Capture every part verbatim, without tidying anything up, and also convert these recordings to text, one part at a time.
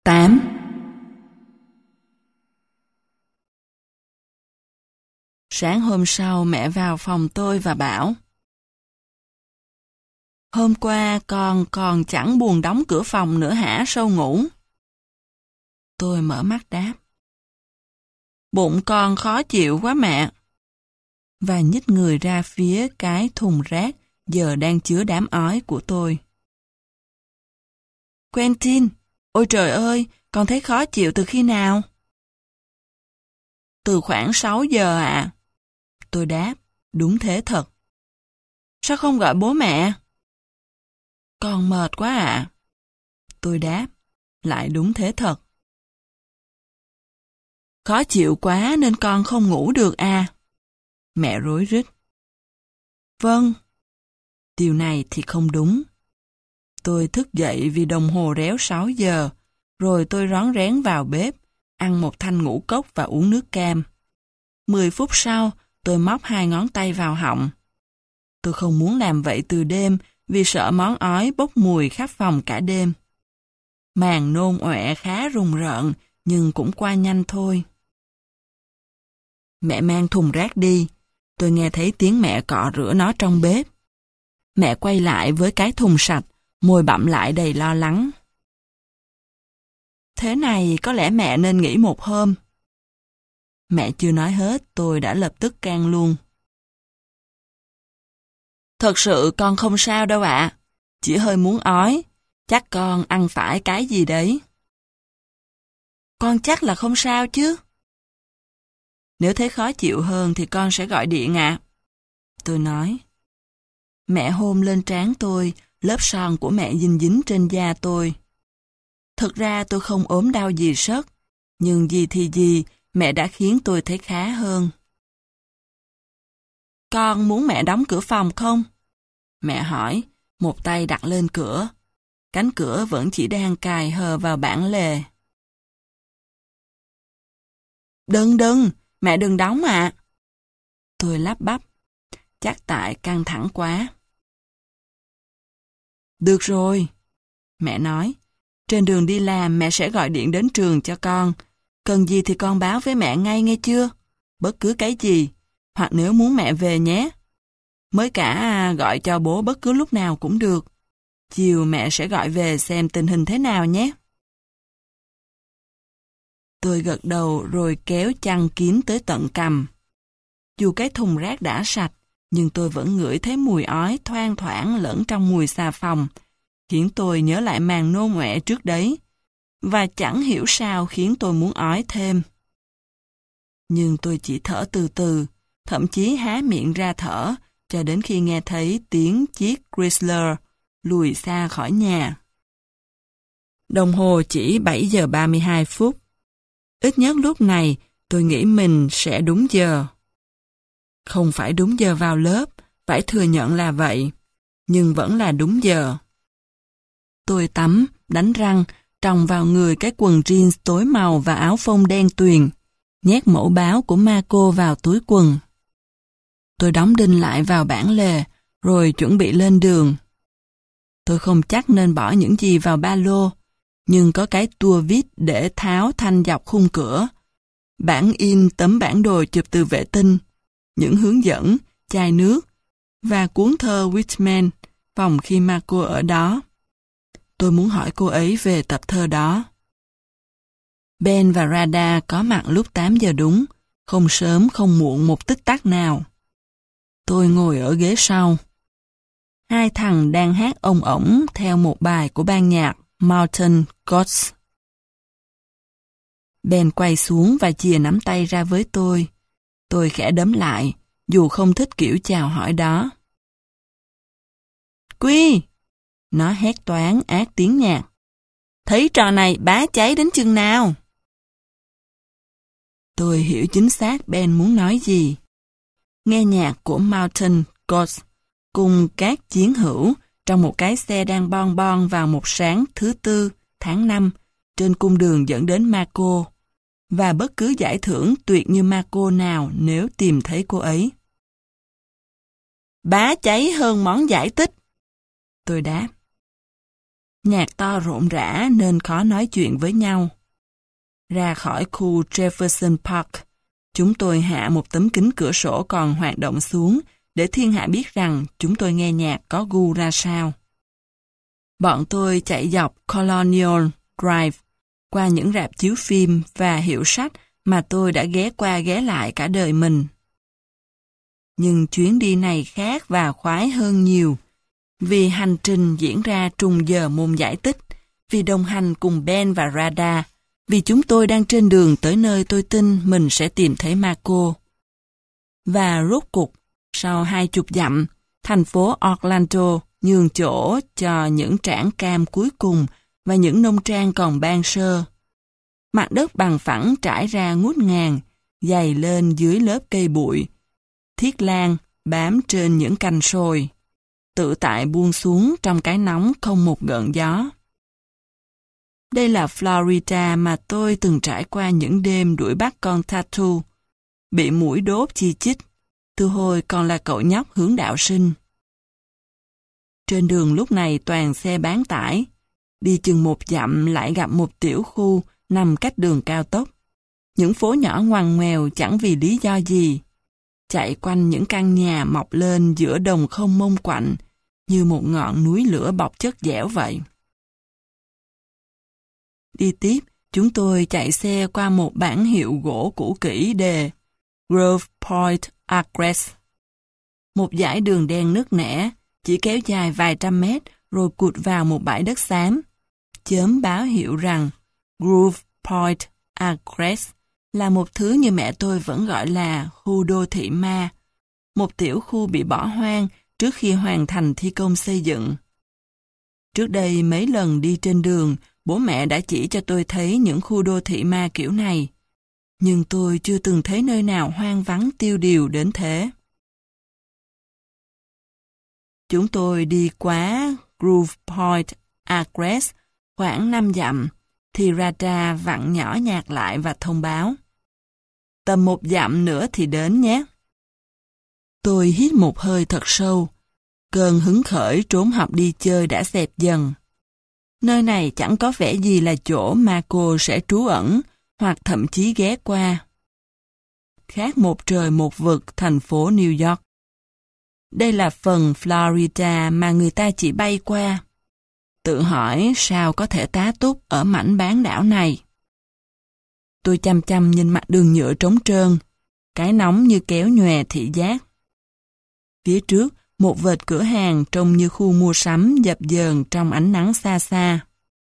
tám. Sáng hôm sau mẹ vào phòng tôi và bảo: "Hôm qua con còn chẳng buồn đóng cửa phòng nữa hả Sâu ngủ?" Tôi mở mắt đáp: "Bụng con khó chịu quá mẹ." Và nhích người ra phía cái thùng rác giờ đang chứa đám ói của tôi. "Quentin, ôi trời ơi, con thấy khó chịu từ khi nào?" "Từ khoảng sáu giờ ạ." Tôi đáp: "Đúng thế thật." "Sao không gọi bố mẹ?" "Con mệt quá ạ." Tôi đáp: "Lại đúng thế thật." "Khó chịu quá nên con không ngủ được à?" Mẹ rối rít. "Vâng." Điều này thì không đúng. Tôi thức dậy vì đồng hồ réo sáu giờ, rồi tôi rón rén vào bếp, ăn một thanh ngũ cốc và uống nước cam. Mười phút sau, tôi móc hai ngón tay vào họng. Tôi không muốn làm vậy từ đêm vì sợ món ói bốc mùi khắp phòng cả đêm. Màn nôn ọe khá rùng rợn, nhưng cũng qua nhanh thôi. Mẹ mang thùng rác đi. Tôi nghe thấy tiếng mẹ cọ rửa nó trong bếp. Mẹ quay lại với cái thùng sạch, môi bặm lại đầy lo lắng. "Thế này có lẽ mẹ nên nghỉ một hôm." Mẹ chưa nói hết, tôi đã lập tức can luôn. "Thật sự con không sao đâu ạ. Chỉ hơi muốn ói. Chắc con ăn phải cái gì đấy." "Con chắc là không sao chứ." "Nếu thấy khó chịu hơn thì con sẽ gọi điện ạ." Tôi nói. Mẹ hôn lên trán tôi, lớp son của mẹ dính dính trên da tôi. Thực ra tôi không ốm đau gì sất, nhưng gì thì gì, mẹ đã khiến tôi thấy khá hơn. "Con muốn mẹ đóng cửa phòng không?" Mẹ hỏi, một tay đặt lên cửa. Cánh cửa vẫn chỉ đang cài hờ vào bản lề. "Đừng đừng, mẹ đừng đóng ạ." Tôi lắp bắp, chắc tại căng thẳng quá. "Được rồi," mẹ nói. "Trên đường đi làm mẹ sẽ gọi điện đến trường cho con. Cần gì thì con báo với mẹ ngay nghe chưa? Bất cứ cái gì, hoặc nếu muốn mẹ về nhé. Mới cả gọi cho bố bất cứ lúc nào cũng được. Chiều mẹ sẽ gọi về xem tình hình thế nào nhé." Tôi gật đầu rồi kéo chăn kín tới tận cằm. Dù cái thùng rác đã sạch, nhưng tôi vẫn ngửi thấy mùi ói thoang thoảng lẫn trong mùi xà phòng, khiến tôi nhớ lại màn nôn ọe trước đấy, và chẳng hiểu sao khiến tôi muốn ói thêm. Nhưng tôi chỉ thở từ từ, thậm chí há miệng ra thở, cho đến khi nghe thấy tiếng chiếc Chrysler lùi xa khỏi nhà. Đồng hồ chỉ bảy giờ ba mươi hai phút. Ít nhất lúc này, tôi nghĩ mình sẽ đúng giờ. Không phải đúng giờ vào lớp, phải thừa nhận là vậy, nhưng vẫn là đúng giờ. Tôi tắm, đánh răng, tròng vào người cái quần jeans tối màu và áo phông đen tuyền, nhét mẫu báo của Marco vào túi quần. Tôi đóng đinh lại vào bản lề, rồi chuẩn bị lên đường. Tôi không chắc nên bỏ những gì vào ba lô, nhưng có cái tua vít để tháo thanh dọc khung cửa, bản in tấm bản đồ chụp từ vệ tinh, những hướng dẫn, chai nước, và cuốn thơ Whitman, phòng khi Marco ở đó. Tôi muốn hỏi cô ấy về tập thơ đó. Ben và Rada có mặt lúc tám giờ đúng, không sớm không muộn một tích tắc nào. Tôi ngồi ở ghế sau. Hai thằng đang hát ong ổng theo một bài của ban nhạc Mountain Goats. Ben quay xuống và chìa nắm tay ra với tôi. Tôi khẽ đấm lại, dù không thích kiểu chào hỏi đó. "Quy!" Nó hét toáng ác tiếng nhạc. "Thấy trò này bá cháy đến chừng nào?" Tôi hiểu chính xác Ben muốn nói gì. Nghe nhạc của Mountain Goats cùng các chiến hữu trong một cái xe đang bon bon vào một sáng thứ tư tháng năm trên cung đường dẫn đến Marco, và bất cứ giải thưởng tuyệt như Marco nào nếu tìm thấy cô ấy. "Bá cháy hơn món giải tích." Tôi đáp. Nhạc to rộn rã nên khó nói chuyện với nhau. Ra khỏi khu Jefferson Park, chúng tôi hạ một tấm kính cửa sổ còn hoạt động xuống để thiên hạ biết rằng chúng tôi nghe nhạc có gu ra sao. Bọn tôi chạy dọc Colonial Drive qua những rạp chiếu phim và hiệu sách mà tôi đã ghé qua ghé lại cả đời mình. Nhưng chuyến đi này khác và khoái hơn nhiều, vì hành trình diễn ra trùng giờ môn giải tích, vì đồng hành cùng Ben và Radha, vì chúng tôi đang trên đường tới nơi tôi tin mình sẽ tìm thấy Marco. Và rốt cục, sau hai chục dặm, thành phố Orlando nhường chỗ cho những trảng cam cuối cùng và những nông trang còn ban sơ. Mặt đất bằng phẳng trải ra ngút ngàn, dày lên dưới lớp cây bụi. Thiết lan bám trên những cành sồi, tự tại buông xuống trong cái nóng không một gợn gió. Đây là Florida mà tôi từng trải qua những đêm đuổi bắt con tattoo, bị muỗi đốt chi chít, từ hồi còn là cậu nhóc hướng đạo sinh. Trên đường lúc này toàn xe bán tải, đi chừng một dặm lại gặp một tiểu khu nằm cách đường cao tốc. Những phố nhỏ ngoằn ngoèo chẳng vì lý do gì, chạy quanh những căn nhà mọc lên giữa đồng không mông quạnh, như một ngọn núi lửa bọc chất dẻo vậy. Đi tiếp, chúng tôi chạy xe qua một bảng hiệu gỗ cũ kỹ đề Grove Point Agres. Một dải đường đen nứt nẻ, chỉ kéo dài vài trăm mét rồi cụt vào một bãi đất xám. Chớm báo hiệu rằng Grove Point Agres là một thứ như mẹ tôi vẫn gọi là khu đô thị ma, một tiểu khu bị bỏ hoang trước khi hoàn thành thi công xây dựng. Trước đây mấy lần đi trên đường, bố mẹ đã chỉ cho tôi thấy những khu đô thị ma kiểu này, nhưng tôi chưa từng thấy nơi nào hoang vắng tiêu điều đến thế. Chúng tôi đi qua Grove Point Agres khoảng năm dặm, thì Radha vặn nhỏ nhạc lại và thông báo: tầm một dặm nữa thì đến nhé. Tôi hít một hơi thật sâu. Cơn hứng khởi trốn học đi chơi đã xẹp dần. Nơi này chẳng có vẻ gì là chỗ mà cô sẽ trú ẩn, hoặc thậm chí ghé qua. Khác một trời một vực thành phố New York. Đây là phần Florida mà người ta chỉ bay qua. Tự hỏi sao có thể tá túc ở mảnh bán đảo này. Tôi chăm chăm nhìn mặt đường nhựa trống trơn, cái nóng như kéo nhòe thị giác. Phía trước, một vệt cửa hàng trông như khu mua sắm dập dờn trong ánh nắng xa xa.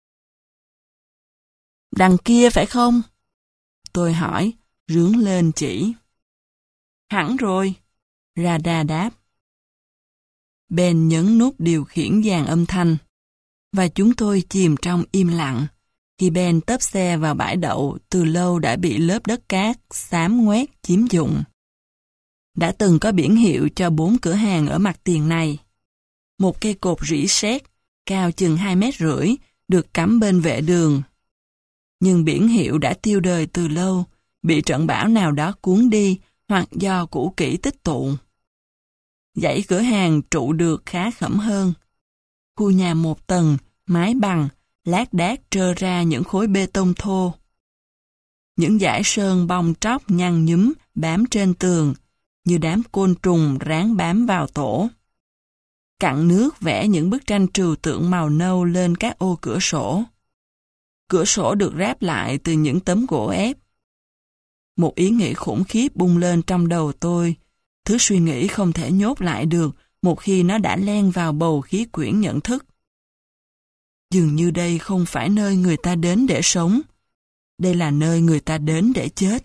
Đằng kia phải không? Tôi hỏi, rướn lên chỉ. Hẳn rồi, Radha đáp. Ben nhấn nút điều khiển dàn âm thanh, và chúng tôi chìm trong im lặng, khi Ben tấp xe vào bãi đậu từ lâu đã bị lớp đất cát xám ngoét chiếm dụng. Đã từng có biển hiệu cho bốn cửa hàng ở mặt tiền này. Một cây cột rỉ sét, cao chừng hai mét rưỡi, được cắm bên vệ đường. Nhưng biển hiệu đã tiêu đời từ lâu, bị trận bão nào đó cuốn đi, hoặc do cũ kỹ tích tụ. Dãy cửa hàng trụ được khá khẩm hơn. Khu nhà một tầng, mái bằng, lác đác trơ ra những khối bê tông thô. Những dải sơn bong tróc nhăn nhúm bám trên tường, như đám côn trùng ráng bám vào tổ. Cặn nước vẽ những bức tranh trừu tượng màu nâu lên các ô cửa sổ. Cửa sổ được ráp lại từ những tấm gỗ ép. Một ý nghĩ khủng khiếp bung lên trong đầu tôi, thứ suy nghĩ không thể nhốt lại được một khi nó đã len vào bầu khí quyển nhận thức. Dường như đây không phải nơi người ta đến để sống. Đây là nơi người ta đến để chết.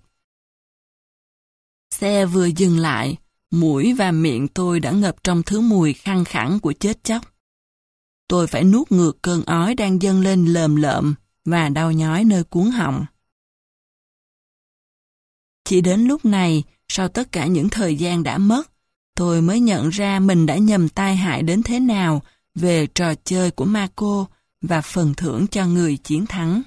Xe vừa dừng lại, mũi và miệng tôi đã ngập trong thứ mùi khăng khẳng của chết chóc. Tôi phải nuốt ngược cơn ói đang dâng lên lờm lợm và đau nhói nơi cuống họng. Chỉ đến lúc này, sau tất cả những thời gian đã mất, tôi mới nhận ra mình đã nhầm tai hại đến thế nào về trò chơi của Marco và phần thưởng cho người chiến thắng.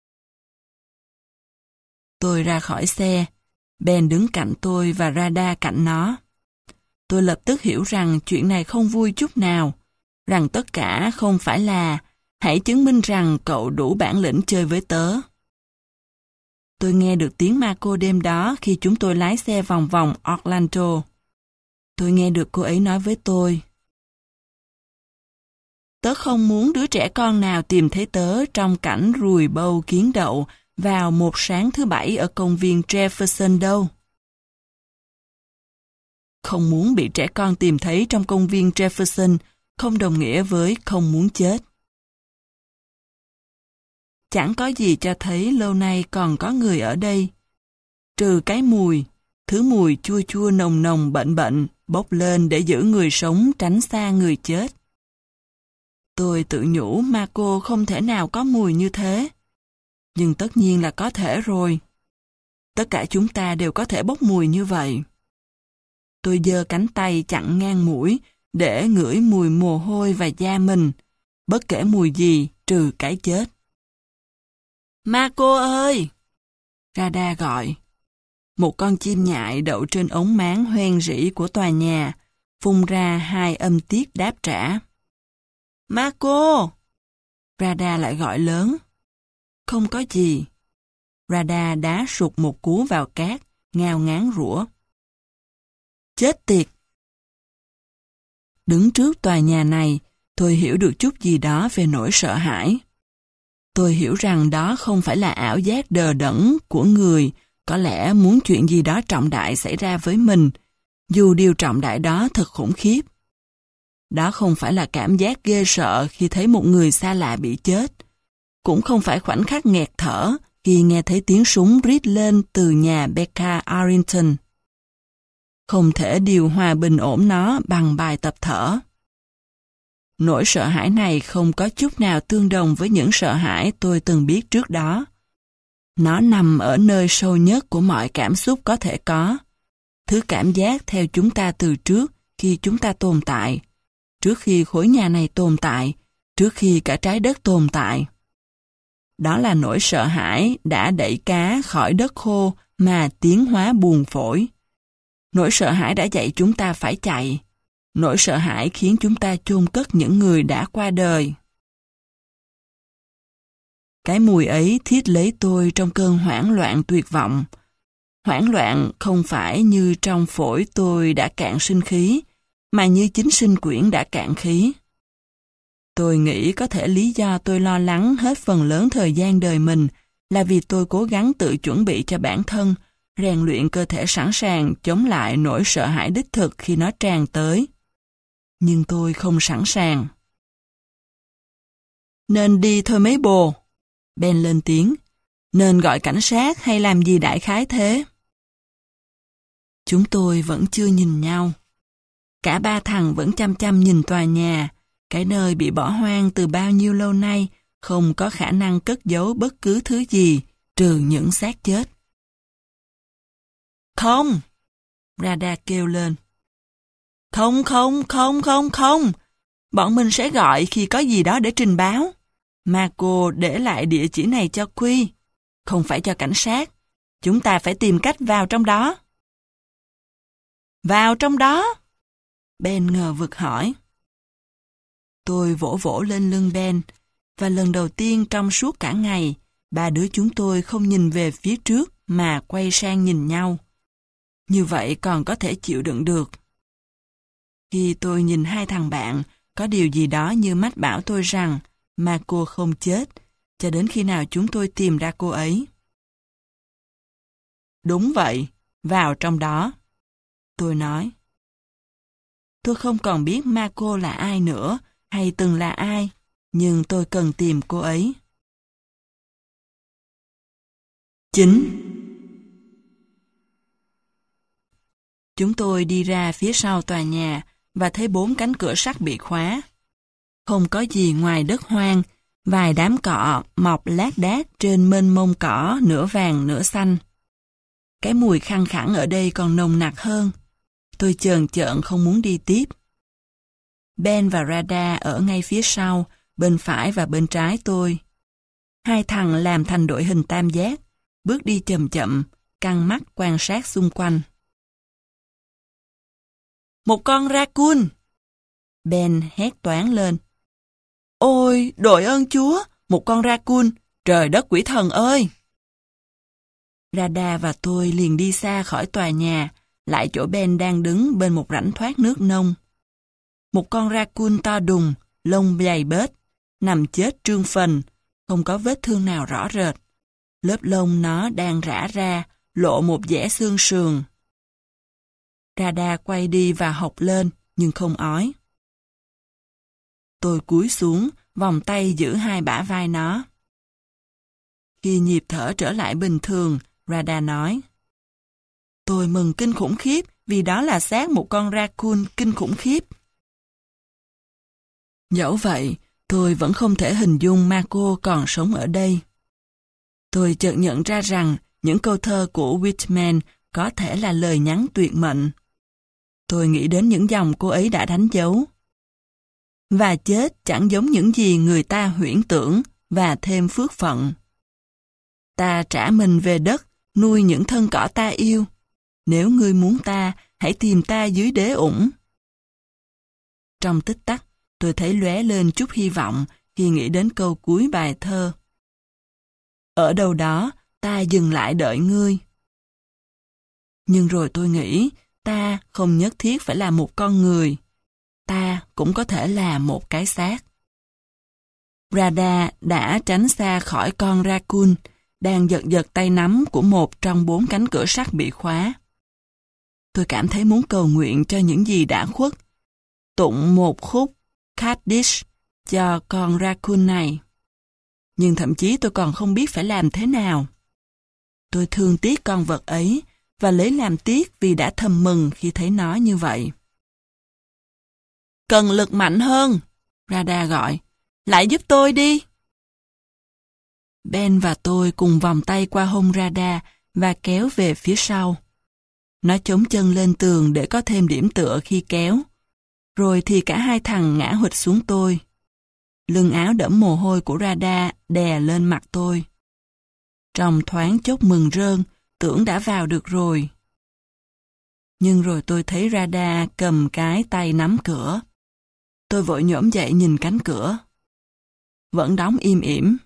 Tôi ra khỏi xe, Ben đứng cạnh tôi và Radha cạnh nó. Tôi lập tức hiểu rằng chuyện này không vui chút nào, rằng tất cả không phải là Hãy chứng minh rằng cậu đủ bản lĩnh chơi với tớ. Tôi nghe được tiếng Marco đêm đó khi chúng tôi lái xe vòng vòng Orlando. Tôi nghe được cô ấy nói với tôi: Tớ không muốn đứa trẻ con nào tìm thấy tớ trong cảnh ruồi bâu kiến đậu vào một sáng thứ bảy ở công viên Jefferson đâu. Không muốn bị trẻ con tìm thấy trong công viên Jefferson không đồng nghĩa với không muốn chết. Chẳng có gì cho thấy lâu nay còn có người ở đây. Trừ cái mùi, thứ mùi chua chua nồng nồng bệnh bệnh, bốc lên để giữ người sống tránh xa người chết. Tôi tự nhủ Marco không thể nào có mùi như thế. Nhưng tất nhiên là có thể rồi. Tất cả chúng ta đều có thể bốc mùi như vậy. Tôi giơ cánh tay chặn ngang mũi để ngửi mùi mồ hôi và da mình, bất kể mùi gì trừ cái chết. Marco ơi! Rada gọi. Một con chim nhại đậu trên ống máng hoen rỉ của tòa nhà, phun ra hai âm tiết đáp trả. Marco! Rada lại gọi lớn. Không có gì. Rada đá sụt một cú vào cát, ngao ngán rủa. Chết tiệt! Đứng trước tòa nhà này, tôi hiểu được chút gì đó về nỗi sợ hãi. Tôi hiểu rằng đó không phải là ảo giác đờ đẫn của người có lẽ muốn chuyện gì đó trọng đại xảy ra với mình, dù điều trọng đại đó thật khủng khiếp. Đó không phải là cảm giác ghê sợ khi thấy một người xa lạ bị chết, cũng không phải khoảnh khắc nghẹt thở khi nghe thấy tiếng súng rít lên từ nhà Becca Arrington. Không thể điều hòa bình ổn nó bằng bài tập thở. Nỗi sợ hãi này không có chút nào tương đồng với những sợ hãi tôi từng biết trước đó. Nó nằm ở nơi sâu nhất của mọi cảm xúc có thể có. Thứ cảm giác theo chúng ta từ trước khi chúng ta tồn tại, trước khi khối nhà này tồn tại, trước khi cả trái đất tồn tại. Đó là nỗi sợ hãi đã đẩy cá khỏi đất khô mà tiến hóa buồn phổi. Nỗi sợ hãi đã dạy chúng ta phải chạy. Nỗi sợ hãi khiến chúng ta chôn cất những người đã qua đời. Cái mùi ấy thiết lấy tôi trong cơn hoảng loạn tuyệt vọng. Hoảng loạn không phải như trong phổi tôi đã cạn sinh khí, mà như chính sinh quyển đã cạn khí. Tôi nghĩ có thể lý do tôi lo lắng hết phần lớn thời gian đời mình là vì tôi cố gắng tự chuẩn bị cho bản thân, rèn luyện cơ thể sẵn sàng chống lại nỗi sợ hãi đích thực khi nó tràn tới. Nhưng tôi không sẵn sàng. Nên đi thôi mấy bồ. Ben lên tiếng. Nên gọi cảnh sát hay làm gì đại khái thế? Chúng tôi vẫn chưa nhìn nhau. Cả ba thằng vẫn chăm chăm nhìn tòa nhà, cái nơi bị bỏ hoang từ bao nhiêu lâu nay, không có khả năng cất giấu bất cứ thứ gì, trừ những xác chết. Không! Rada kêu lên. Không, không, không, không, không. Bọn mình sẽ gọi khi có gì đó để trình báo. Marco để lại địa chỉ này cho Quy, không phải cho cảnh sát. Chúng ta phải tìm cách vào trong đó. Vào trong đó? Ben ngờ vực hỏi. Tôi vỗ vỗ lên lưng Ben, và lần đầu tiên trong suốt cả ngày, ba đứa chúng tôi không nhìn về phía trước mà quay sang nhìn nhau. Như vậy còn có thể chịu đựng được. Khi tôi nhìn hai thằng bạn, có điều gì đó như mách bảo tôi rằng Marco không chết, cho đến khi nào chúng tôi tìm ra cô ấy. Đúng vậy, vào trong đó. Tôi nói. Tôi không còn biết Marco là ai nữa, hay từng là ai, nhưng tôi cần tìm cô ấy. Chín. Chúng tôi đi ra phía sau tòa nhà và thấy bốn cánh cửa sắt bị khóa. Không có gì ngoài đất hoang, vài đám cọ mọc lác đác trên mênh mông cỏ nửa vàng nửa xanh. Cái mùi khăng khẳng ở đây còn nồng nặc hơn. Tôi chờn chợn không muốn đi tiếp. Ben và Rada ở ngay phía sau, bên phải và bên trái tôi. Hai thằng làm thành đội hình tam giác, bước đi chậm chậm, căng mắt quan sát xung quanh. Một con raccoon! Ben hét toáng lên. Ôi, đội ơn Chúa, một con raccoon, trời đất quỷ thần ơi! Rada và tôi liền đi xa khỏi tòa nhà, lại chỗ Ben đang đứng bên một rãnh thoát nước nông. Một con raccoon to đùng, lông dày bết, nằm chết trương phình, không có vết thương nào rõ rệt. Lớp lông nó đang rã ra, lộ một dẻ xương sườn. Rada quay đi và hộc lên, nhưng không ói. Tôi cúi xuống, vòng tay giữ hai bả vai nó. Khi nhịp thở trở lại bình thường, Rada nói: Tôi mừng kinh khủng khiếp vì đó là xác một con raccoon kinh khủng khiếp. Dẫu vậy, tôi vẫn không thể hình dung Marco còn sống ở đây. Tôi chợt nhận ra rằng những câu thơ của Whitman có thể là lời nhắn tuyệt mệnh. Tôi nghĩ đến những dòng cô ấy đã đánh dấu. Và chết chẳng giống những gì người ta huyễn tưởng và thêm phước phận. Ta trả mình về đất, nuôi những thân cỏ ta yêu. Nếu ngươi muốn ta, hãy tìm ta dưới đế ủng. Trong tích tắc, tôi thấy lóe lên chút hy vọng khi nghĩ đến câu cuối bài thơ. Ở đâu đó, ta dừng lại đợi ngươi. Nhưng rồi tôi nghĩ, ta không nhất thiết phải là một con người. Ta cũng có thể là một cái xác. Rada đã tránh xa khỏi con raccoon, đang giật giật tay nắm của một trong bốn cánh cửa sắt bị khóa. Tôi cảm thấy muốn cầu nguyện cho những gì đã khuất, tụng một khúc Kaddish cho con raccoon này. Nhưng thậm chí tôi còn không biết phải làm thế nào. Tôi thương tiếc con vật ấy và lấy làm tiếc vì đã thầm mừng khi thấy nó như vậy. Cần lực mạnh hơn, Rada gọi. Lại giúp tôi đi. Ben và tôi cùng vòng tay qua hông Rada và kéo về phía sau. Nó chống chân lên tường để có thêm điểm tựa khi kéo. Rồi thì cả hai thằng ngã huỵch xuống tôi. Lưng áo đẫm mồ hôi của Rada đè lên mặt tôi. Trong thoáng chốc mừng rơn, tưởng đã vào được rồi. Nhưng rồi tôi thấy Rada cầm cái tay nắm cửa. Tôi vội nhổm dậy nhìn cánh cửa. Vẫn đóng im ỉm.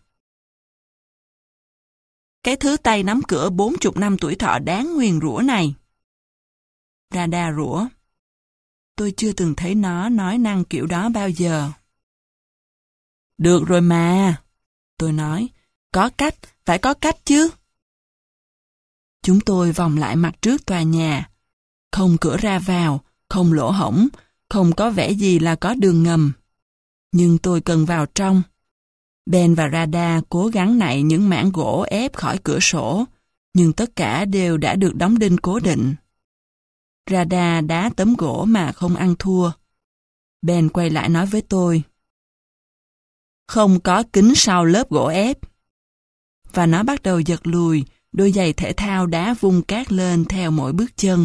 Cái thứ tay nắm cửa bốn chục năm tuổi thọ đáng nguyền rủa này. Rada rủa. Tôi chưa từng thấy nó nói năng kiểu đó bao giờ. Được rồi mà. Tôi nói, có cách, phải có cách chứ. Chúng tôi vòng lại mặt trước tòa nhà. Không cửa ra vào, không lỗ hổng, không có vẻ gì là có đường ngầm. Nhưng tôi cần vào trong. Ben và Rada cố gắng nạy những mảng gỗ ép khỏi cửa sổ, nhưng tất cả đều đã được đóng đinh cố định. Rada đá tấm gỗ mà không ăn thua. Ben quay lại nói với tôi. Không có kính sau lớp gỗ ép. Và nó bắt đầu giật lùi, đôi giày thể thao đá vung cát lên theo mỗi bước chân.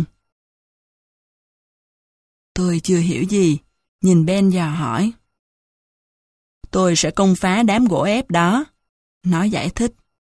Tôi chưa hiểu gì, nhìn Ben dò hỏi. Tôi sẽ công phá đám gỗ ép đó. Nó giải thích.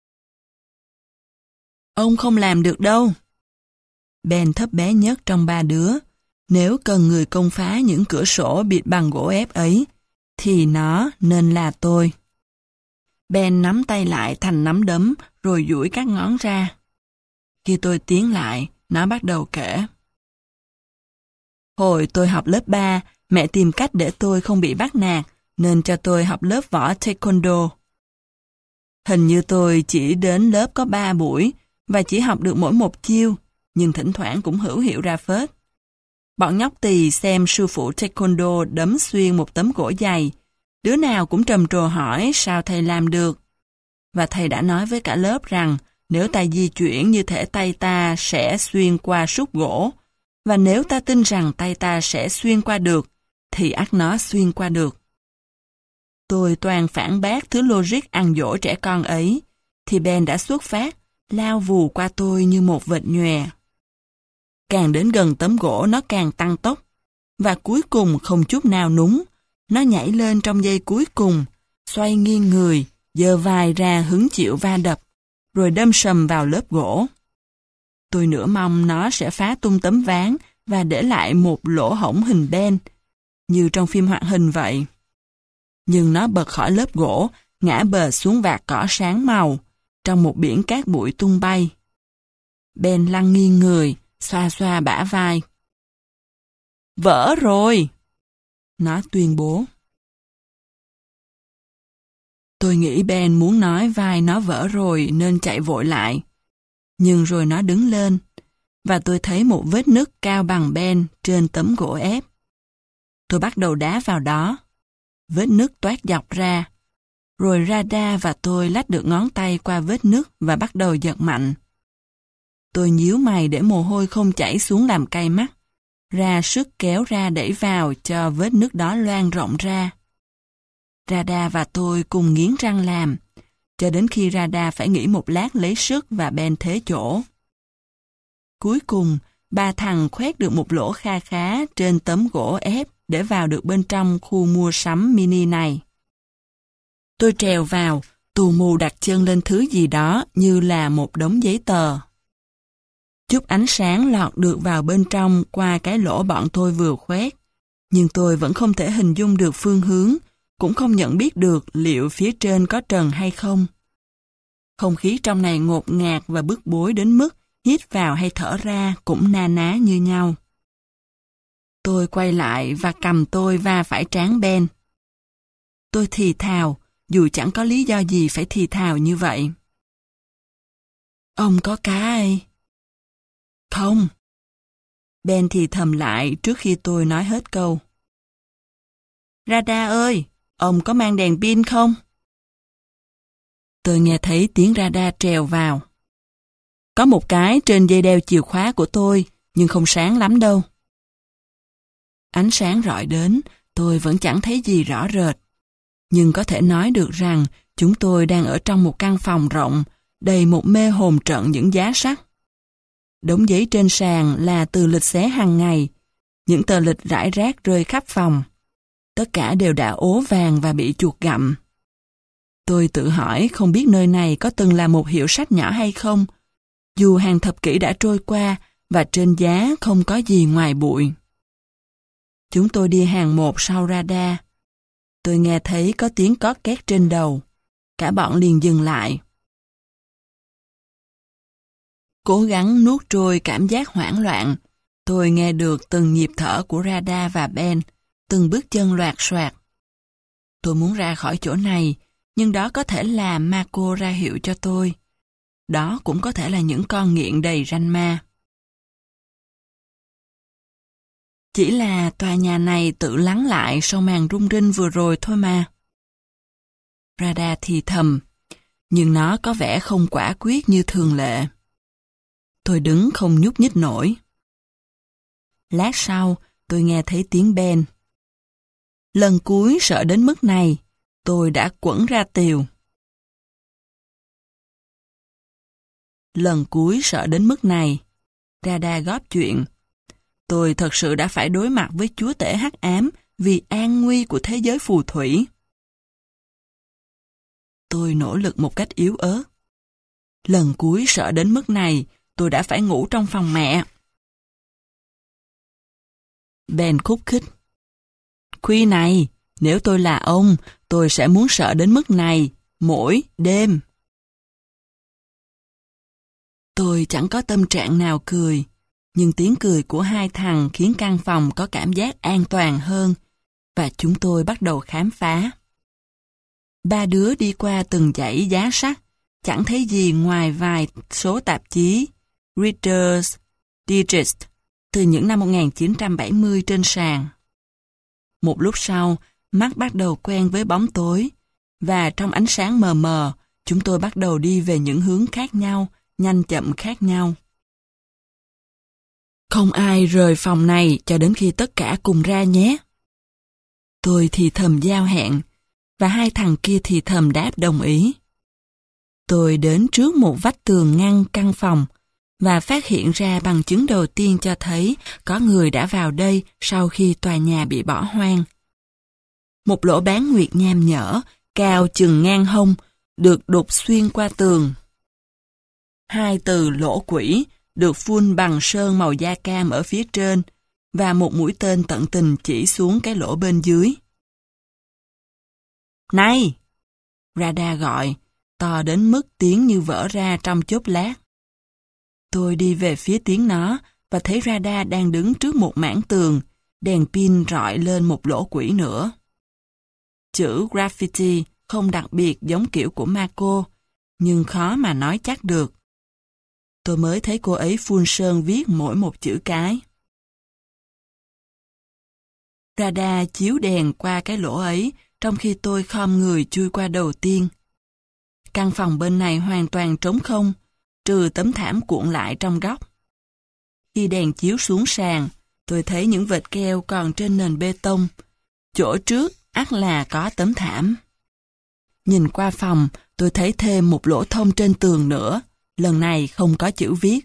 Ông không làm được đâu. Ben thấp bé nhất trong ba đứa. Nếu cần người công phá những cửa sổ bịt bằng gỗ ép ấy, thì nó nên là tôi. Ben nắm tay lại thành nắm đấm rồi duỗi các ngón ra. Khi tôi tiến lại, nó bắt đầu kể. Hồi tôi học lớp ba, mẹ tìm cách để tôi không bị bắt nạt, nên cho tôi học lớp võ taekwondo. Hình như tôi chỉ đến lớp có ba buổi và chỉ học được mỗi một chiêu, nhưng thỉnh thoảng cũng hữu hiệu ra phết. Bọn nhóc tỳ xem sư phụ taekwondo đấm xuyên một tấm gỗ dày, đứa nào cũng trầm trồ hỏi sao thầy làm được. Và thầy đã nói với cả lớp rằng nếu ta di chuyển như thể tay ta sẽ xuyên qua sút gỗ, và nếu ta tin rằng tay ta sẽ xuyên qua được, thì ắt nó xuyên qua được. Tôi toàn phản bác thứ logic ăn dỗ trẻ con ấy, thì Ben đã xuất phát, lao vù qua tôi như một vệt nhòe. Càng đến gần tấm gỗ nó càng tăng tốc, và cuối cùng không chút nào núng, nó nhảy lên trong giây cuối cùng, xoay nghiêng người, giơ vai ra hứng chịu va đập, rồi đâm sầm vào lớp gỗ. Tôi nửa mong nó sẽ phá tung tấm ván và để lại một lỗ hổng hình Ben, như trong phim hoạt hình vậy. Nhưng nó bật khỏi lớp gỗ, ngã bờ xuống vạt cỏ sáng màu, trong một biển cát bụi tung bay. Ben lăn nghiêng người, xoa xoa bả vai. Vỡ rồi! Nó tuyên bố. Tôi nghĩ Ben muốn nói vai nó vỡ rồi nên chạy vội lại. Nhưng rồi nó đứng lên, và tôi thấy một vết nứt cao bằng Ben trên tấm gỗ ép. Tôi bắt đầu đá vào đó. Vết nứt toát dọc ra. Rồi Radha và tôi lách được ngón tay qua vết nứt và bắt đầu giật mạnh. Tôi nhíu mày để mồ hôi không chảy xuống làm cay mắt, ra sức kéo ra đẩy vào cho vết nứt đó loang rộng ra. Radha và tôi cùng nghiến răng làm, cho đến khi Radha phải nghỉ một lát lấy sức và Ben thế chỗ. Cuối cùng, ba thằng khoét được một lỗ kha khá trên tấm gỗ ép để vào được bên trong khu mua sắm mini này. Tôi trèo vào, tù mù đặt chân lên thứ gì đó như là một đống giấy tờ. Chút ánh sáng lọt được vào bên trong qua cái lỗ bọn tôi vừa khoét, nhưng tôi vẫn không thể hình dung được phương hướng, cũng không nhận biết được liệu phía trên có trần hay không. Không khí trong này ngột ngạt và bức bối đến mức hít vào hay thở ra cũng na ná như nhau. Tôi quay lại và cầm tôi va phải trán Ben. Tôi thì thào, dù chẳng có lý do gì phải thì thào như vậy. Ông có cá ai? Không. Ben thì thầm lại trước khi tôi nói hết câu. Radha ơi, ông có mang đèn pin không? Tôi nghe thấy tiếng Radha trèo vào. Có một cái trên dây đeo chìa khóa của tôi, nhưng không sáng lắm đâu. Ánh sáng rọi đến, tôi vẫn chẳng thấy gì rõ rệt. Nhưng có thể nói được rằng chúng tôi đang ở trong một căn phòng rộng, đầy một mê hồn trận những giá sách. Đống giấy trên sàn là từ lịch xé hàng ngày, những tờ lịch rải rác rơi khắp phòng. Tất cả đều đã ố vàng và bị chuột gặm. Tôi tự hỏi không biết nơi này có từng là một hiệu sách nhỏ hay không, dù hàng thập kỷ đã trôi qua và trên giá không có gì ngoài bụi. Chúng tôi đi hàng một sau Radha. Tôi nghe thấy có tiếng cót két trên đầu. Cả bọn liền dừng lại. Cố gắng nuốt trôi cảm giác hoảng loạn, tôi nghe được từng nhịp thở của Radha và Ben, từng bước chân loạt soạt. Tôi muốn ra khỏi chỗ này, nhưng đó có thể là Marco ra hiệu cho tôi. Đó cũng có thể là những con nghiện đầy ranh ma. Chỉ là tòa nhà này tự lắng lại sau màn rung rinh vừa rồi thôi mà. Radha thì thầm, nhưng nó có vẻ không quả quyết như thường lệ. Tôi đứng không nhúc nhích nổi. Lát sau, tôi nghe thấy tiếng Ben. Lần cuối sợ đến mức này, tôi đã quẫng ra tiều. Lần cuối sợ đến mức này, Radha góp chuyện. Tôi thật sự đã phải đối mặt với chúa tể hắc ám vì an nguy của thế giới phù thủy. Tôi nỗ lực một cách yếu ớt. Lần cuối sợ đến mức này, tôi đã phải ngủ trong phòng mẹ. Ben khúc khích. Khuya này, nếu tôi là ông, tôi sẽ muốn sợ đến mức này, mỗi đêm. Tôi chẳng có tâm trạng nào cười, nhưng tiếng cười của hai thằng khiến căn phòng có cảm giác an toàn hơn, và chúng tôi bắt đầu khám phá. Ba đứa đi qua từng dãy giá sách, chẳng thấy gì ngoài vài số tạp chí Reader's Digest từ những năm một nghìn chín trăm bảy mươi trên sàn. Một lúc sau, mắt bắt đầu quen với bóng tối, và trong ánh sáng mờ mờ, chúng tôi bắt đầu đi về những hướng khác nhau, nhanh chậm khác nhau. Không ai rời phòng này cho đến khi tất cả cùng ra nhé. Tôi thì thầm giao hẹn, và hai thằng kia thì thầm đáp đồng ý. Tôi đến trước một vách tường ngăn căn phòng, và phát hiện ra bằng chứng đầu tiên cho thấy có người đã vào đây sau khi tòa nhà bị bỏ hoang. Một lỗ bán nguyệt nham nhở, cao chừng ngang hông, được đục xuyên qua tường. Hai từ lỗ quỷ được phun bằng sơn màu da cam ở phía trên, và một mũi tên tận tình chỉ xuống cái lỗ bên dưới. Này! Radar gọi, to đến mức tiếng như vỡ ra trong chốc lát. Tôi đi về phía tiếng nó và thấy radar đang đứng trước một mảng tường, đèn pin rọi lên một lỗ quỷ nữa. Chữ graffiti không đặc biệt giống kiểu của Marco, nhưng khó mà nói chắc được. Tôi mới thấy cô ấy phun sơn viết mỗi một chữ cái. Radar chiếu đèn qua cái lỗ ấy, trong khi tôi khom người chui qua đầu tiên. Căn phòng bên này hoàn toàn trống không, trừ tấm thảm cuộn lại trong góc. Khi đèn chiếu xuống sàn, tôi thấy những vệt keo còn trên nền bê tông. Chỗ trước ắt là có tấm thảm. Nhìn qua phòng, tôi thấy thêm một lỗ thông trên tường nữa, lần này không có chữ viết.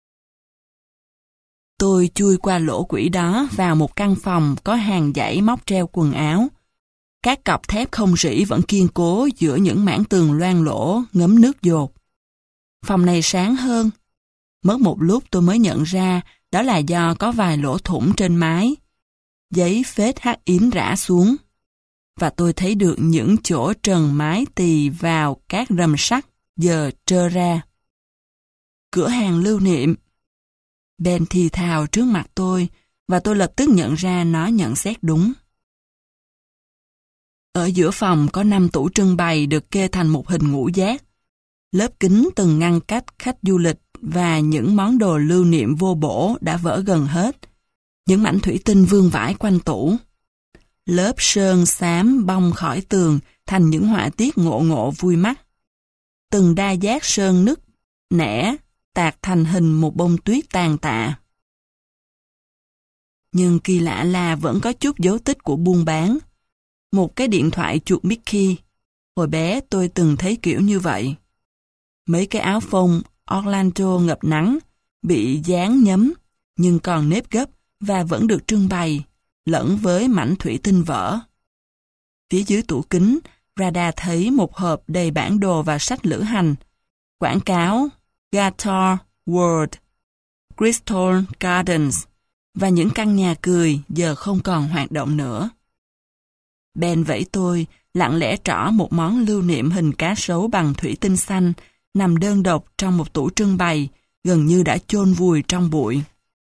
Tôi chui qua lỗ quỷ đó vào một căn phòng có hàng dãy móc treo quần áo. Các cọc thép không rỉ vẫn kiên cố giữa những mảng tường loang lỗ ngấm nước dột. Phòng này sáng hơn. Mất một lúc tôi mới nhận ra đó là do có vài lỗ thủng trên mái. Giấy phết hắt yếm rã xuống. Và tôi thấy được những chỗ trần mái tì vào các rầm sắt giờ trơ ra. Cửa hàng lưu niệm. Ben thì thào trước mặt tôi và tôi lập tức nhận ra nó nhận xét đúng. Ở giữa phòng có năm tủ trưng bày được kê thành một hình ngũ giác. Lớp kính từng ngăn cách khách du lịch và những món đồ lưu niệm vô bổ đã vỡ gần hết. Những mảnh thủy tinh vương vãi quanh tủ. Lớp sơn xám bong khỏi tường thành những họa tiết ngộ ngộ vui mắt. Từng đa giác sơn nứt, nẻ, tạc thành hình một bông tuyết tàn tạ. Nhưng kỳ lạ là vẫn có chút dấu tích của buôn bán. Một cái điện thoại chuột Mickey. Hồi bé tôi từng thấy kiểu như vậy. Mấy cái áo phông Orlando ngập nắng, bị dán nhấm, nhưng còn nếp gấp và vẫn được trưng bày, lẫn với mảnh thủy tinh vỡ. Phía dưới tủ kính, Radar thấy một hộp đầy bản đồ và sách lữ hành, quảng cáo Guitar World, Crystal Gardens và những căn nhà cười giờ không còn hoạt động nữa. Ben vẫy tôi, lặng lẽ trỏ một món lưu niệm hình cá sấu bằng thủy tinh xanh, nằm đơn độc trong một tủ trưng bày, gần như đã chôn vùi trong bụi.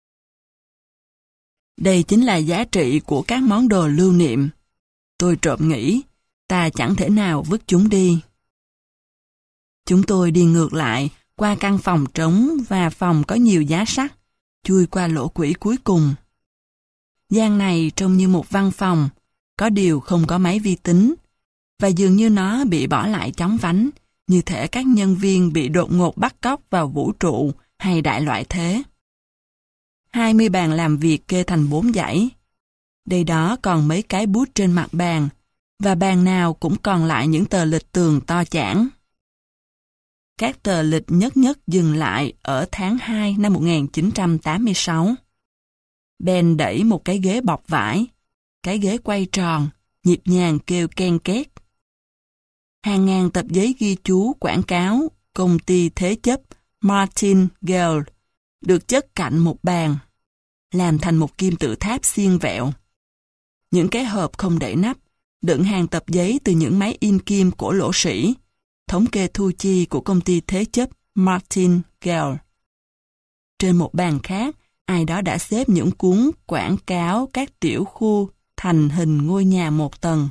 Đây chính là giá trị của các món đồ lưu niệm. Tôi trộm nghĩ, ta chẳng thể nào vứt chúng đi. Chúng tôi đi ngược lại, qua căn phòng trống và phòng có nhiều giá sắt, chui qua lỗ quỷ cuối cùng. Gian này trông như một văn phòng, có điều không có máy vi tính, và dường như nó bị bỏ lại chóng vánh, như thể các nhân viên bị đột ngột bắt cóc vào vũ trụ hay đại loại thế. hai mươi bàn làm việc kê thành bốn dãy. Đây đó còn mấy cái bút trên mặt bàn, và bàn nào cũng còn lại những tờ lịch tường to chảng. Các tờ lịch nhất nhất dừng lại ở tháng hai năm một nghìn chín trăm tám mươi sáu. Ben đẩy một cái ghế bọc vải. Cái ghế quay tròn, nhịp nhàng kêu ken két. Hàng ngàn tập giấy ghi chú quảng cáo công ty thế chấp Martingale được chất cạnh một bàn, làm thành một kim tự tháp xiên vẹo. Những cái hộp không đậy nắp, đựng hàng tập giấy từ những máy in kim của lỗ sĩ, thống kê thu chi của công ty thế chấp Martingale. Trên một bàn khác, ai đó đã xếp những cuốn quảng cáo các tiểu khu thành hình ngôi nhà một tầng.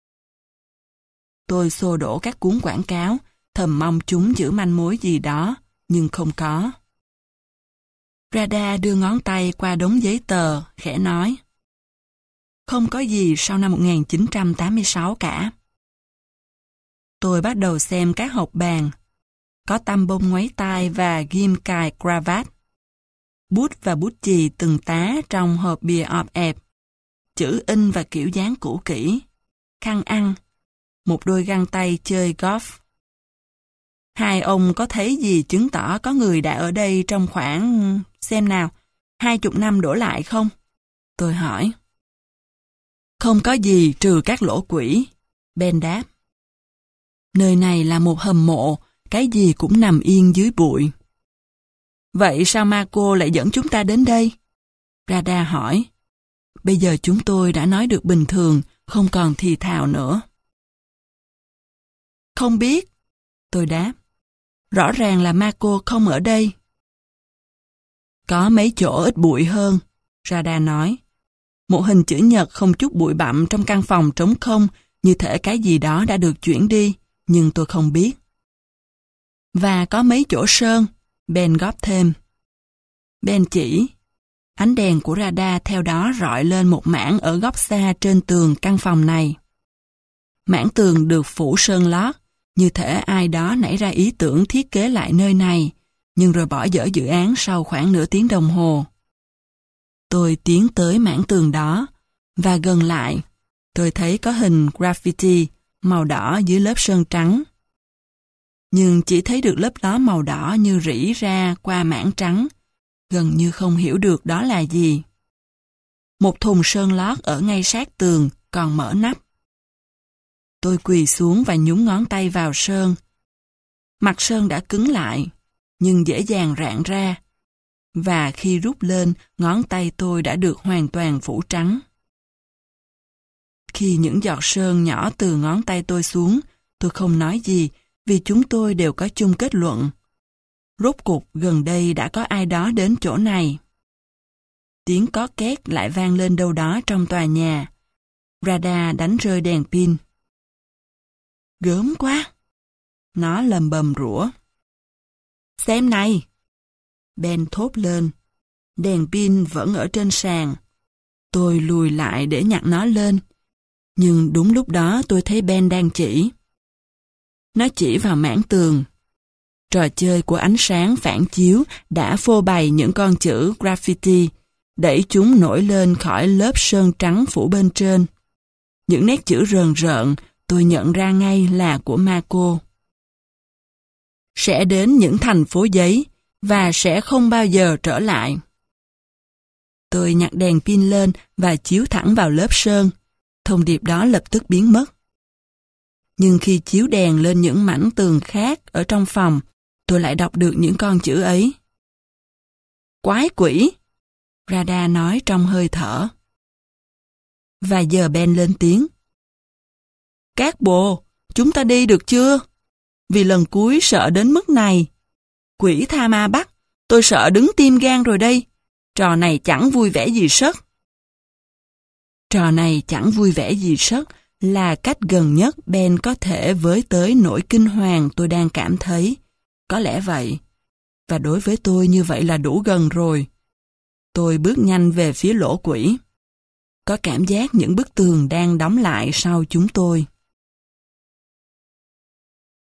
Tôi xô đổ các cuốn quảng cáo, thầm mong chúng giữ manh mối gì đó, nhưng không có. Radar đưa ngón tay qua đống giấy tờ, khẽ nói. Không có gì sau năm một nghìn chín trăm tám mươi sáu cả. Tôi bắt đầu xem các hộp bàn. Có tăm bông ngoáy tai và ghim cài cravat. Bút và bút chì từng tá trong hộp bìa ọp ẹp. Chữ in và kiểu dáng cũ kỹ. Khăn ăn. Một đôi găng tay chơi golf. Hai ông có thấy gì chứng tỏ có người đã ở đây trong khoảng, xem nào, hai chục năm đổ lại không? Tôi hỏi. Không có gì trừ các lỗ quỷ. Ben đáp. Nơi này là một hầm mộ, cái gì cũng nằm yên dưới bụi. Vậy sao Marco lại dẫn chúng ta đến đây? Radar hỏi. Bây giờ chúng tôi đã nói được bình thường, không còn thì thào nữa. Không biết. Tôi đáp. Rõ ràng là Marco không ở đây. Có mấy chỗ ít bụi hơn, Rada nói. Một hình chữ nhật không chút bụi bặm trong căn phòng trống không, như thể cái gì đó đã được chuyển đi, nhưng tôi không biết. Và có mấy chỗ sơn, Ben góp thêm. Ben chỉ. Ánh đèn của Rada theo đó rọi lên một mảng ở góc xa trên tường căn phòng này. Mảng tường được phủ sơn lót, như thể ai đó nảy ra ý tưởng thiết kế lại nơi này, nhưng rồi bỏ dở dự án sau khoảng nửa tiếng đồng hồ. Tôi tiến tới mảng tường đó, và gần lại, tôi thấy có hình graffiti màu đỏ dưới lớp sơn trắng. Nhưng chỉ thấy được lớp đó màu đỏ như rỉ ra qua mảng trắng, gần như không hiểu được đó là gì. Một thùng sơn lót ở ngay sát tường, còn mở nắp. Tôi quỳ xuống và nhúng ngón tay vào sơn. Mặt sơn đã cứng lại, nhưng dễ dàng rạn ra. Và khi rút lên, ngón tay tôi đã được hoàn toàn phủ trắng. Khi những giọt sơn nhỏ từ ngón tay tôi xuống, tôi không nói gì, vì chúng tôi đều có chung kết luận. Rốt cuộc gần đây đã có ai đó đến chỗ này. Tiếng có két lại vang lên đâu đó trong tòa nhà. Rada đánh rơi đèn pin. Gớm quá! Nó lầm bầm rủa. Xem này! Ben thốt lên. Đèn pin vẫn ở trên sàn. Tôi lùi lại để nhặt nó lên. Nhưng đúng lúc đó tôi thấy Ben đang chỉ. Nó chỉ vào mảng tường. Trò chơi của ánh sáng phản chiếu đã phô bày những con chữ graffiti, đẩy chúng nổi lên khỏi lớp sơn trắng phủ bên trên. Những nét chữ rờn rợn tôi nhận ra ngay là của Marco. Sẽ đến những thành phố giấy và sẽ không bao giờ trở lại. Tôi nhặt đèn pin lên và chiếu thẳng vào lớp sơn. Thông điệp đó lập tức biến mất. Nhưng khi chiếu đèn lên những mảnh tường khác ở trong phòng, tôi lại đọc được những con chữ ấy. Quái quỷ! Rada nói trong hơi thở. Và giờ Ben lên tiếng. Các bồ, chúng ta đi được chưa? Vì lần cuối sợ đến mức này. Quỷ tha ma bắt, tôi sợ đứng tim gan rồi đây. Trò này chẳng vui vẻ gì sất. Trò này chẳng vui vẻ gì sất là cách gần nhất Ben có thể với tới nỗi kinh hoàng tôi đang cảm thấy. Có lẽ vậy. Và đối với tôi như vậy là đủ gần rồi. Tôi bước nhanh về phía lỗ quỷ. Có cảm giác những bức tường đang đóng lại sau chúng tôi.